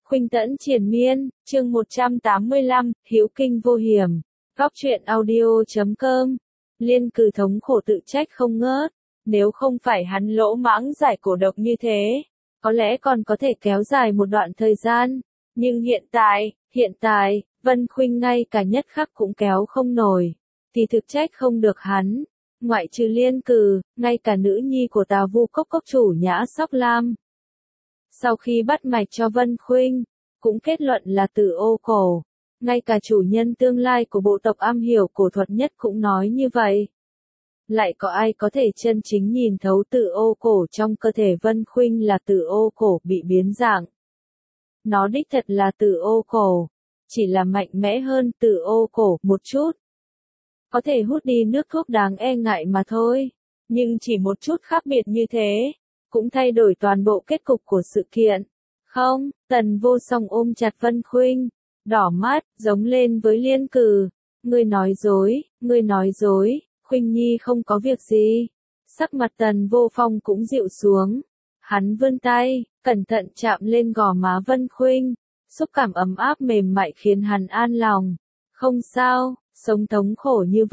Khuynh Tẫn triền miên, chương 185, Hữu kinh vô hiểm. Góc truyện audio.com. Liên Cừ thống khổ tự trách không ngớt. Nếu không phải hắn lỗ mãng giải cổ độc như thế, có lẽ còn có thể kéo dài một đoạn thời gian. Nhưng hiện tại, Vân Khuynh ngay cả nhất khắc cũng kéo không nổi. Thì thực trách không được hắn. Ngoại trừ Liên Cừ, ngay cả nữ nhi của Tào Vu Cốc cốc chủ Nhã Sóc Lam. Sau khi bắt mạch cho Vân Khuynh, cũng kết luận là tử ô cổ. Ngay cả chủ nhân tương lai của bộ tộc am hiểu cổ thuật nhất cũng nói như vậy. Lại có ai có thể chân chính nhìn thấu tử ô cổ trong cơ thể Vân Khuynh là tử ô cổ bị biến dạng. Nó đích thật là tử ô cổ, chỉ là mạnh mẽ hơn tử ô cổ một chút. Có thể hút đi nước thuốc đáng e ngại mà thôi, nhưng chỉ một chút khác biệt như thế, cũng thay đổi toàn bộ kết cục của sự kiện. Không, Tần Vô Song ôm chặt Vân Khuynh, đỏ mắt, giống lên với Liên Cừ. Ngươi nói dối, Khuynh Nhi không có việc gì. Sắc mặt Tần Vô Phong cũng dịu xuống. Hắn vươn tay, cẩn thận chạm lên gò má Vân Khuynh. Xúc cảm ấm áp mềm mại khiến hắn an lòng. Không sao, sống thống khổ như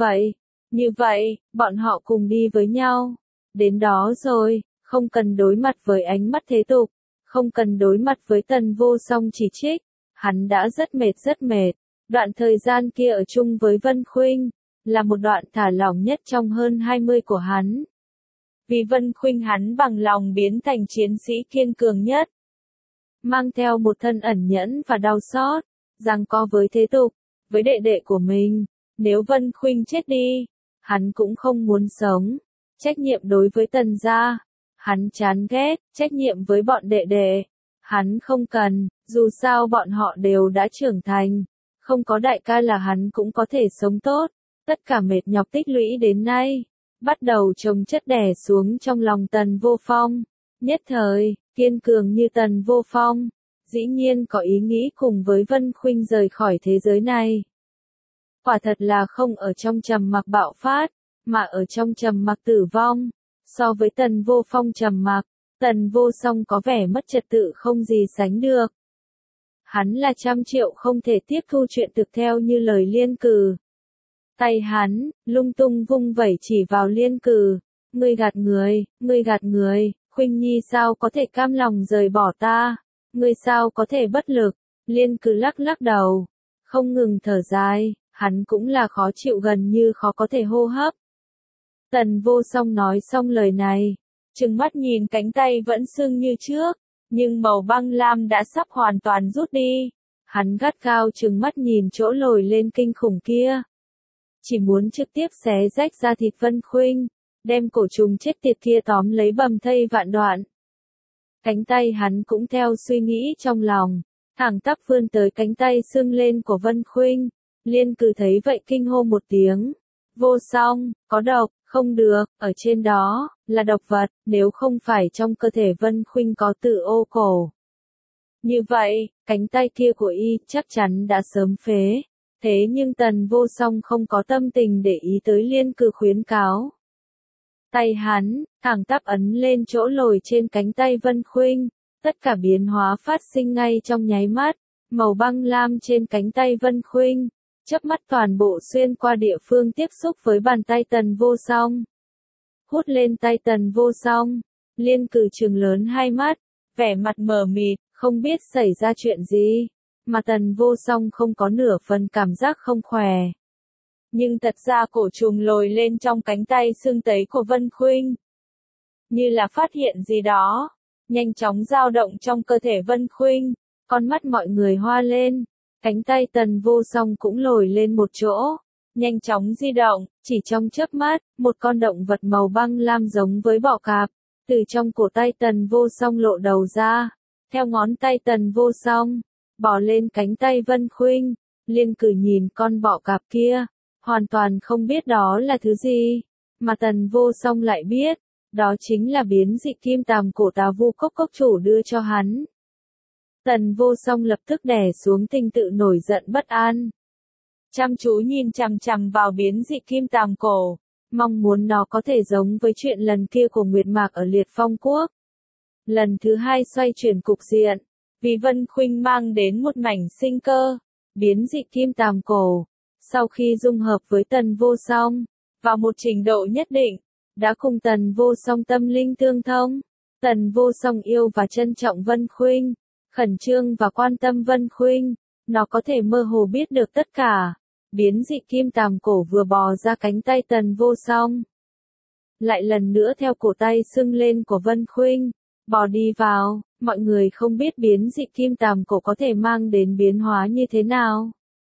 vậy, bọn họ cùng đi với nhau. Đến đó rồi, không cần đối mặt với ánh mắt thế tục, không cần đối mặt với Tần Vô Song chỉ trích. Hắn đã rất mệt. Đoạn thời gian kia ở chung với Vân Khuynh, là một đoạn thả lỏng nhất trong hơn 20 của hắn. Vì Vân Khuynh hắn bằng lòng biến thành chiến sĩ kiên cường nhất. Mang theo một thân ẩn nhẫn và đau xót, giằng co với thế tục, với đệ đệ của mình. Nếu Vân Khuynh chết đi, hắn cũng không muốn sống. Trách nhiệm đối với Tần gia, hắn chán ghét. Trách nhiệm với bọn đệ đệ, hắn không cần. Dù sao bọn họ đều đã trưởng thành, không có đại ca là hắn cũng có thể sống tốt. Tất cả mệt nhọc tích lũy đến nay, bắt đầu chồng chất đè xuống trong lòng Tần Vô Phong. Nhất thời, kiên cường như Tần Vô Phong, dĩ nhiên có ý nghĩ cùng với Vân Khuynh rời khỏi thế giới này. Quả thật là không ở trong trầm mặc bạo phát, mà ở trong trầm mặc tử vong. So với Tần Vô Phong trầm mặc, Tần Vô Song có vẻ mất trật tự không gì sánh được. Hắn là 100.000.000 không thể tiếp thu chuyện thực theo như lời Liên Cừ. Tay hắn, lung tung vung vẩy chỉ vào Liên Cừ. Ngươi gạt người, Khuynh Nhi sao có thể cam lòng rời bỏ ta? Ngươi sao có thể bất lực? Liên Cừ lắc đầu, không ngừng thở dài, hắn cũng là khó chịu gần như khó có thể hô hấp. Tần Vô Song nói xong lời này, trừng mắt nhìn cánh tay vẫn sưng như trước, nhưng màu băng lam đã sắp hoàn toàn rút đi. Hắn gắt gao trừng mắt nhìn chỗ lồi lên kinh khủng kia. Chỉ muốn trực tiếp xé rách ra thịt Vân Khuynh, đem cổ trùng chết tiệt kia tóm lấy bầm thây vạn đoạn. Cánh tay hắn cũng theo suy nghĩ trong lòng, thẳng tắp vươn tới cánh tay sưng lên của Vân Khuynh. Liên Cừ thấy vậy kinh hô một tiếng. Vô Song, có độc, không được, ở trên đó, là độc vật, nếu không phải trong cơ thể Vân Khuynh có tử ô cổ. Như vậy, cánh tay kia của y chắc chắn đã sớm phế. Thế nhưng Tần Vô Song không có tâm tình để ý tới Liên Cừ khuyến cáo. Tay hắn, thẳng tắp ấn lên chỗ lồi trên cánh tay Vân Khuynh. Tất cả biến hóa phát sinh ngay trong nháy mắt. Màu băng lam trên cánh tay Vân Khuynh, chớp mắt toàn bộ xuyên qua địa phương tiếp xúc với bàn tay Tần Vô Song. Hút lên tay Tần Vô Song, Liên Cừ trừng lớn hai mắt, vẻ mặt mờ mịt, không biết xảy ra chuyện gì, mà Tần Vô Song không có nửa phần cảm giác không khỏe. Nhưng thật ra cổ trùng lồi lên trong cánh tay sưng tấy của Vân Khuynh, như là phát hiện gì đó, nhanh chóng dao động trong cơ thể Vân Khuynh, con mắt mọi người hoa lên. Cánh tay Tần Vô Song cũng lồi lên một chỗ, nhanh chóng di động, chỉ trong chớp mắt, một con động vật màu băng lam giống với bọ cạp, từ trong cổ tay Tần Vô Song lộ đầu ra, theo ngón tay Tần Vô Song, bò lên cánh tay Vân Khuynh. Liên Cừ nhìn con bọ cạp kia, hoàn toàn không biết đó là thứ gì, mà Tần Vô Song lại biết, đó chính là biến dị kim tàm cổ Tào Vu Cốc cốc chủ đưa cho hắn. Tần Vô Song lập tức đè xuống tình tự nổi giận bất an. Chăm chú nhìn chằm vào biến dị kim tàm cổ, mong muốn nó có thể giống với chuyện lần kia của Nguyệt Mạc ở Liệt Phong Quốc. Lần thứ hai xoay chuyển cục diện, vì Vân Khuynh mang đến một mảnh sinh cơ, biến dị kim tàm cổ. Sau khi dung hợp với Tần Vô Song, vào một trình độ nhất định, đã cùng Tần Vô Song tâm linh tương thông. Tần Vô Song yêu và trân trọng Vân Khuynh, khẩn trương và quan tâm Vân Khuynh, nó có thể mơ hồ biết được tất cả. Biến dị kim tàm cổ vừa bò ra cánh tay Tần Vô Song, lại lần nữa theo cổ tay sưng lên của Vân Khuynh, bò đi vào. Mọi người không biết biến dị kim tàm cổ có thể mang đến biến hóa như thế nào.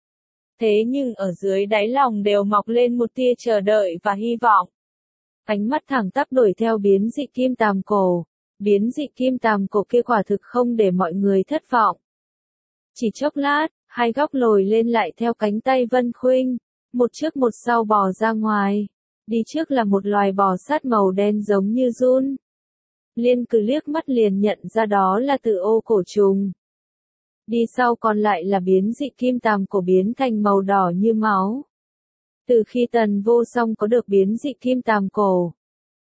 Thế nhưng ở dưới đáy lòng đều mọc lên một tia chờ đợi và hy vọng. Ánh mắt thẳng tắp đuổi theo biến dị kim tàm cổ. Biến dị kim tàm cổ kia quả thực không để mọi người thất vọng. Chỉ chốc lát, hai góc lồi lên lại theo cánh tay Vân Khuynh, một trước một sau bò ra ngoài. Đi trước là một loài bò sát màu đen giống như giun. Liên Cử liếc mắt liền nhận ra đó là tự ô cổ trùng. Đi sau còn lại là biến dị kim tàm cổ biến thành màu đỏ như máu. Từ khi Tần Vô Song có được biến dị kim tàm cổ,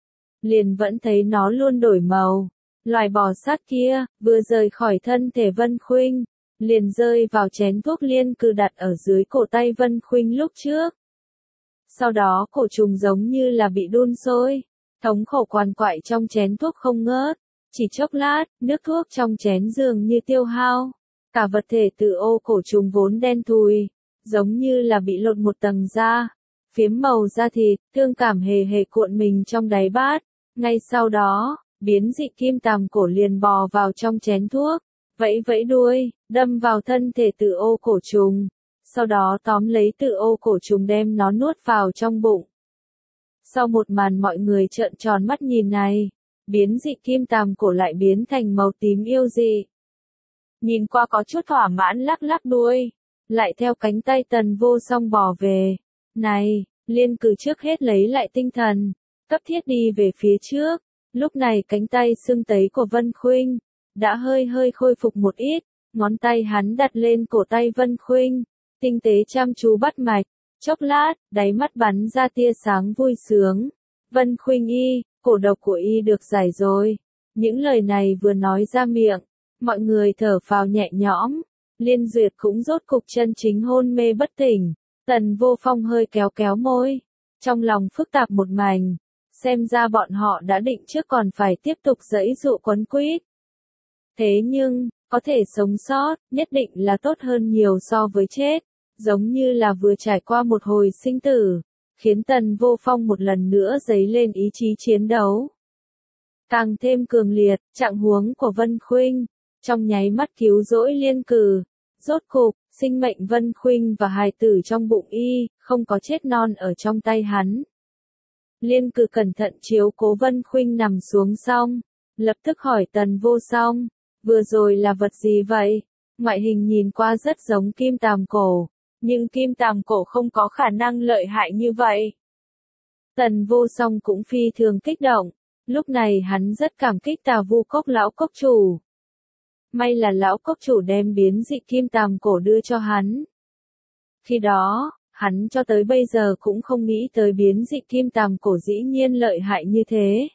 liền vẫn thấy nó luôn đổi màu. Loài bò sát kia, vừa rời khỏi thân thể Vân Khuynh, liền rơi vào chén thuốc Liên Cử đặt ở dưới cổ tay Vân Khuynh lúc trước. Sau đó cổ trùng giống như là bị đun sôi, thống khổ quằn quại trong chén thuốc không ngớt. Chỉ chốc lát, nước thuốc trong chén dường như tiêu hao. Cả vật thể tự ô cổ trùng vốn đen thùi, giống như là bị lột một tầng da, phiếm màu da thịt, thương cảm hề hề cuộn mình trong đáy bát. Ngay sau đó, biến dị kim tàm cổ liền bò vào trong chén thuốc, vẫy vẫy đuôi, đâm vào thân thể tự ô cổ trùng, sau đó tóm lấy tự ô cổ trùng đem nó nuốt vào trong bụng. Sau một màn mọi người trợn tròn mắt nhìn này, biến dị kim tàm cổ lại biến thành màu tím yêu dị. Nhìn qua có chút thỏa mãn lắc lắc đuôi, lại theo cánh tay Tần Vô Song bò về. Này, Liên Cử trước hết lấy lại tinh thần, cấp thiết đi về phía trước. Lúc này cánh tay sưng tấy của Vân Khuynh đã hơi hơi khôi phục một ít, ngón tay hắn đặt lên cổ tay Vân Khuynh, tinh tế chăm chú bắt mạch. Chốc lát, đáy mắt bắn ra tia sáng vui sướng. Vân Khuynh y, cổ độc của y được giải rồi. Những lời này vừa nói ra miệng, mọi người thở phào nhẹ nhõm. Liên Duyệt cũng rốt cục chân chính hôn mê bất tỉnh. Tần Vô Phong hơi kéo kéo môi, trong lòng phức tạp một mảnh. Xem ra bọn họ đã định trước còn phải tiếp tục giãy giụa quấn quýt. Thế nhưng, có thể sống sót, nhất định là tốt hơn nhiều so với chết. Giống như là vừa trải qua một hồi sinh tử, khiến Tần Vô Phong một lần nữa dấy lên ý chí chiến đấu. Càng thêm cường liệt, trạng huống của Vân Khuynh, trong nháy mắt cứu rỗi Liên Cử. Rốt cục, sinh mệnh Vân Khuynh và hài tử trong bụng y, không có chết non ở trong tay hắn. Liên Cử cẩn thận chiếu cố Vân Khuynh nằm xuống xong, lập tức hỏi Tần Vô Song, vừa rồi là vật gì vậy? Ngoại hình nhìn qua rất giống kim tàm cổ, nhưng kim tàm cổ không có khả năng lợi hại như vậy. Tần Vô Song cũng phi thường kích động, lúc này hắn rất cảm kích Tà Vu Cốc lão cốc chủ. May là lão cốc chủ đem biến dị kim tàm cổ đưa cho hắn. Khi đó, hắn cho tới bây giờ cũng không nghĩ tới biến dị kim tàm cổ dĩ nhiên lợi hại như thế.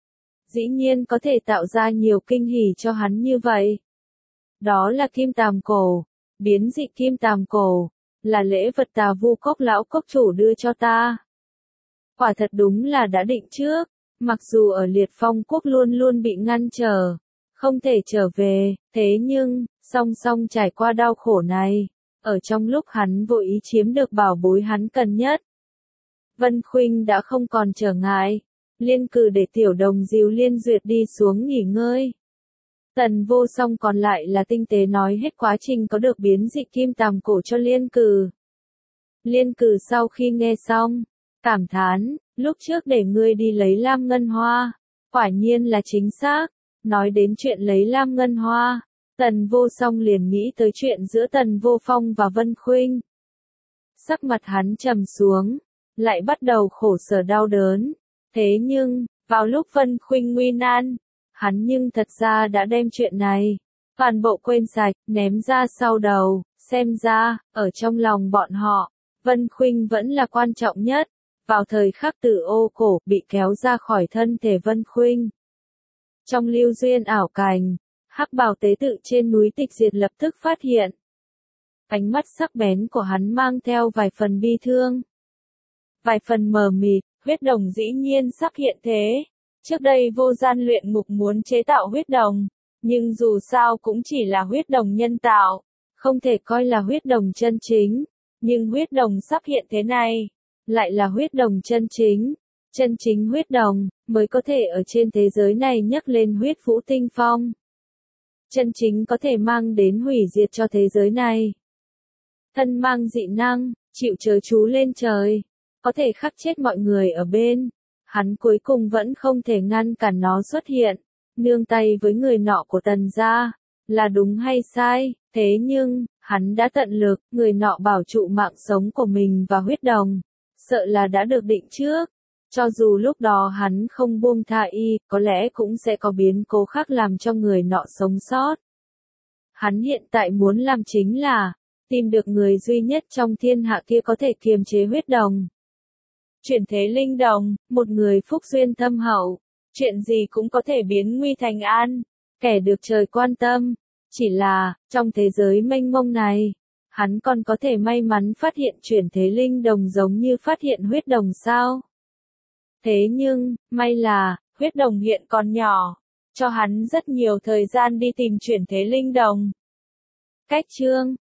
Dĩ nhiên có thể tạo ra nhiều kinh hỉ cho hắn như vậy. Đó là kim tàm cổ, biến dị kim tàm cổ, là lễ vật Tà Vu Cốc lão cốc chủ đưa cho ta. Quả thật đúng là đã định trước, mặc dù ở Liệt Phong Quốc luôn luôn bị ngăn trở, không thể trở về, thế nhưng, song song trải qua đau khổ này, ở trong lúc hắn vội ý chiếm được bảo bối hắn cần nhất. Vân Khuynh đã không còn trở ngại, Liên Cử để tiểu đồng dìu Liên Duyệt đi xuống nghỉ ngơi. Tần Vô Song còn lại là tinh tế nói hết quá trình có được biến dị kim tàm cổ cho Liên Cử. Liên Cử sau khi nghe xong, cảm thán, lúc trước để ngươi đi lấy Lam Ngân Hoa, quả nhiên là chính xác. Nói đến chuyện lấy Lam Ngân Hoa, Tần Vô Song liền nghĩ tới chuyện giữa Tần Vô Phong và Vân Khuynh. Sắc mặt hắn trầm xuống, lại bắt đầu khổ sở đau đớn. Thế nhưng, vào lúc Vân Khuynh nguy nan, hắn nhưng thật ra đã đem chuyện này toàn bộ quên sạch, ném ra sau đầu. Xem ra, ở trong lòng bọn họ, Vân Khuynh vẫn là quan trọng nhất. Vào thời khắc tử ô cổ bị kéo ra khỏi thân thể Vân Khuynh, trong lưu duyên ảo cảnh, Hắc bào tế tự trên núi Tịch Diệt lập tức phát hiện. Ánh mắt sắc bén của hắn mang theo vài phần bi thương. Vài phần mờ mịt, huyết đồng dĩ nhiên sắp hiện thế. Trước đây vô gian luyện ngục muốn chế tạo huyết đồng, nhưng dù sao cũng chỉ là huyết đồng nhân tạo, không thể coi là huyết đồng chân chính. Nhưng huyết đồng sắp hiện thế này, lại là huyết đồng chân chính huyết đồng, mới có thể ở trên thế giới này nhấc lên huyết vũ tinh phong. Chân chính có thể mang đến hủy diệt cho thế giới này. Thân mang dị năng, chịu chớ chú lên trời, có thể khắc chết mọi người ở bên. Hắn cuối cùng vẫn không thể ngăn cản nó xuất hiện, nương tay với người nọ của Tần gia, là đúng hay sai, thế nhưng, hắn đã tận lực, người nọ bảo trụ mạng sống của mình và huyết đồng, sợ là đã được định trước. Cho dù lúc đó hắn không buông tha y, có lẽ cũng sẽ có biến cố khác làm cho người nọ sống sót. Hắn hiện tại muốn làm chính là, tìm được người duy nhất trong thiên hạ kia có thể kiềm chế huyết đồng. Chuyển thế linh đồng, một người phúc duyên thâm hậu, chuyện gì cũng có thể biến nguy thành an, kẻ được trời quan tâm. Chỉ là, trong thế giới mênh mông này, hắn còn có thể may mắn phát hiện chuyển thế linh đồng giống như phát hiện huyết đồng sao? Thế nhưng, may là, huyết đồng hiện còn nhỏ, cho hắn rất nhiều thời gian đi tìm chuyển thế linh đồng. Cách chương